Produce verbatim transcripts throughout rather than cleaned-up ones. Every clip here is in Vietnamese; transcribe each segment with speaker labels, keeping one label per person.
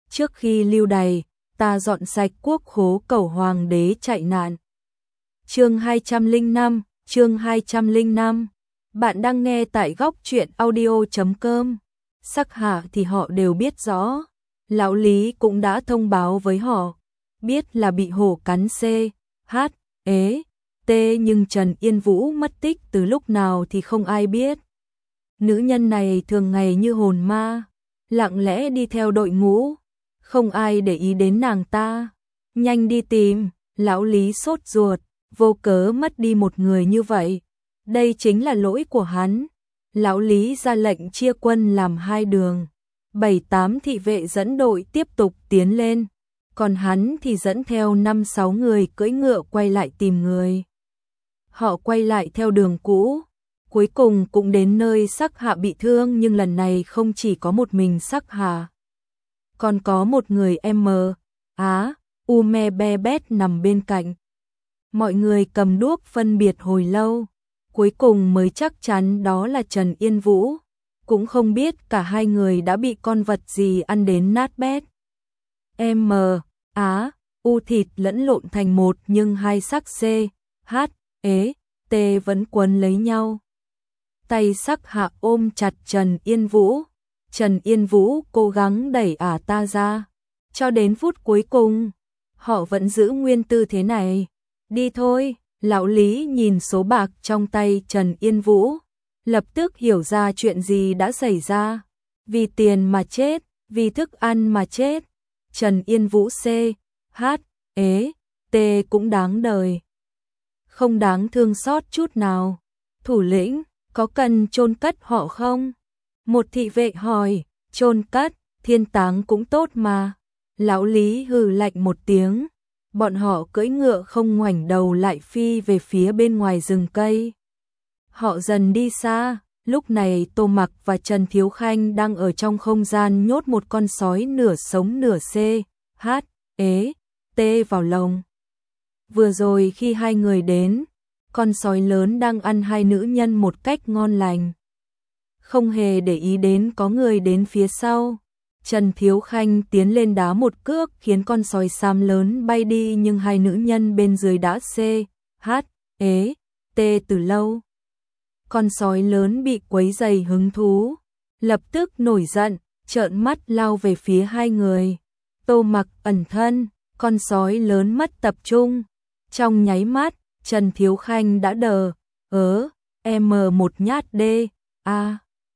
Speaker 1: trước khi lưu đày, ta dọn sạch quốc khố cầu hoàng đế chạy nạn. Chương hai trăm lẻ năm, chương hai trăm lẻ năm. Bạn đang nghe tại góc truyện audio chấm com. Sắc Hạ thì họ đều biết rõ, lão Lý cũng đã thông báo với họ, biết là bị hổ cắn C, H, ế, T, nhưng Trần Yên Vũ mất tích từ lúc nào thì không ai biết. Nữ nhân này thường ngày như hồn ma, lặng lẽ đi theo đội ngũ, không ai để ý đến nàng ta. Nhanh đi tìm, lão Lý sốt ruột, vô cớ mất đi một người như vậy. Đây chính là lỗi của hắn. Lão Lý ra lệnh chia quân làm hai đường, bảy tám thị vệ dẫn đội tiếp tục tiến lên, còn hắn thì dẫn theo năm sáu người cưỡi ngựa quay lại tìm người. Họ quay lại theo đường cũ, cuối cùng cũng đến nơi Sắc Hạ bị thương, nhưng lần này không chỉ có một mình Sắc Hạ, còn có một người em Á, Ume Be Bét nằm bên cạnh. Mọi người cầm đuốc phân biệt hồi lâu, cuối cùng mới chắc chắn đó là Trần Yên Vũ, cũng không biết cả hai người đã bị con vật gì ăn đến nát bét. M, Á, U thịt lẫn lộn thành một, nhưng hai sắc C, H, ế, T vẫn quấn lấy nhau. Tay Sắc Hạ ôm chặt Trần Yên Vũ, Trần Yên Vũ cố gắng đẩy ả ta ra, cho đến phút cuối cùng, họ vẫn giữ nguyên tư thế này. Đi thôi. Lão Lý nhìn số bạc trong tay Trần Yên Vũ, lập tức hiểu ra chuyện gì đã xảy ra. Vì tiền mà chết, vì thức ăn mà chết. Trần Yên Vũ C, H, ế, T cũng đáng đời, không đáng thương xót chút nào. Thủ lĩnh, có cần chôn cất họ không? Một thị vệ hỏi. Chôn cất, thiên táng cũng tốt mà. Lão Lý hừ lạnh một tiếng. Bọn họ cưỡi ngựa không ngoảnh đầu lại phi về phía bên ngoài rừng cây. Họ dần đi xa, lúc này Tô Mặc và Trần Thiếu Khanh đang ở trong không gian nhốt một con sói nửa sống nửa C, H, ế, T vào lồng. Vừa rồi khi hai người đến, con sói lớn đang ăn hai nữ nhân một cách ngon lành, không hề để ý đến có người đến phía sau. Trần Thiếu Khanh tiến lên đá một cước khiến con sói xám lớn bay đi, nhưng hai nữ nhân bên dưới đã C, H, ế, T từ lâu. Con sói lớn bị quấy rầy hứng thú, lập tức nổi giận, trợn mắt lao về phía hai người. Tô Mặc ẩn thân, con sói lớn mất tập trung. Trong nháy mắt, Trần Thiếu Khanh đã đờ, ớ, M một nhát D, A,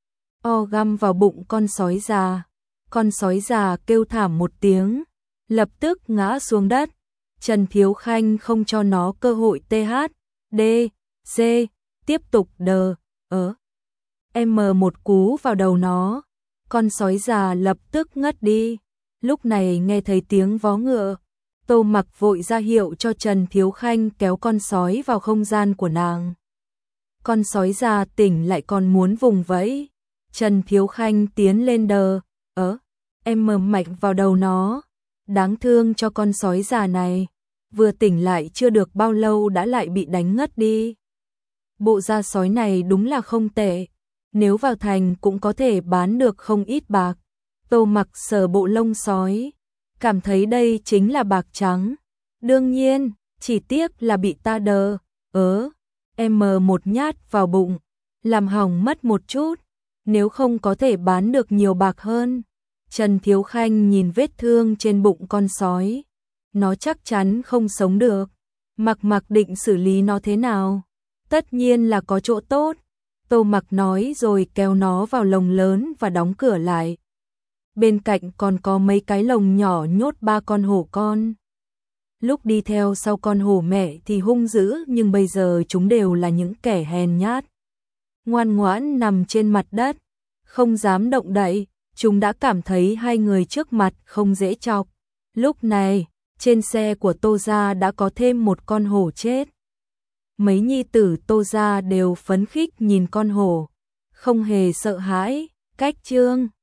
Speaker 1: O găm vào bụng con sói già. Con sói già kêu thảm một tiếng, lập tức ngã xuống đất. Trần Thiếu Khanh không cho nó cơ hội T H, D, C, tiếp tục đờ, ớ. M một cú vào đầu nó, con sói già lập tức ngất đi. Lúc này nghe thấy tiếng vó ngựa, Tô Mặc vội ra hiệu cho Trần Thiếu Khanh kéo con sói vào không gian của nàng. Con sói già tỉnh lại còn muốn vùng vẫy. Trần Thiếu Khanh tiến lên đờ, ớ. Em mờ mạnh vào đầu nó. Đáng thương cho con sói già này, vừa tỉnh lại chưa được bao lâu đã lại bị đánh ngất đi. Bộ da sói này đúng là không tệ, nếu vào thành cũng có thể bán được không ít bạc. Tô Mặc sờ bộ lông sói, cảm thấy đây chính là bạc trắng. Đương nhiên, chỉ tiếc là bị ta đờ, ớ, em mờ một nhát vào bụng, làm hỏng mất một chút, nếu không có thể bán được nhiều bạc hơn. Trần Thiếu Khanh nhìn vết thương trên bụng con sói, nó chắc chắn không sống được. Mặc Mặc định xử lý nó thế nào? Tất nhiên là có chỗ tốt. Tô Mặc nói rồi kéo nó vào lồng lớn và đóng cửa lại. Bên cạnh còn có mấy cái lồng nhỏ nhốt ba con hổ con. Lúc đi theo sau con hổ mẹ thì hung dữ, nhưng bây giờ chúng đều là những kẻ hèn nhát, ngoan ngoãn nằm trên mặt đất, không dám động đậy. Chúng đã cảm thấy hai người trước mặt không dễ chọc. Lúc này, trên xe của Tô gia đã có thêm một con hổ chết. Mấy nhi tử Tô gia đều phấn khích nhìn con hổ, không hề sợ hãi. Cách chương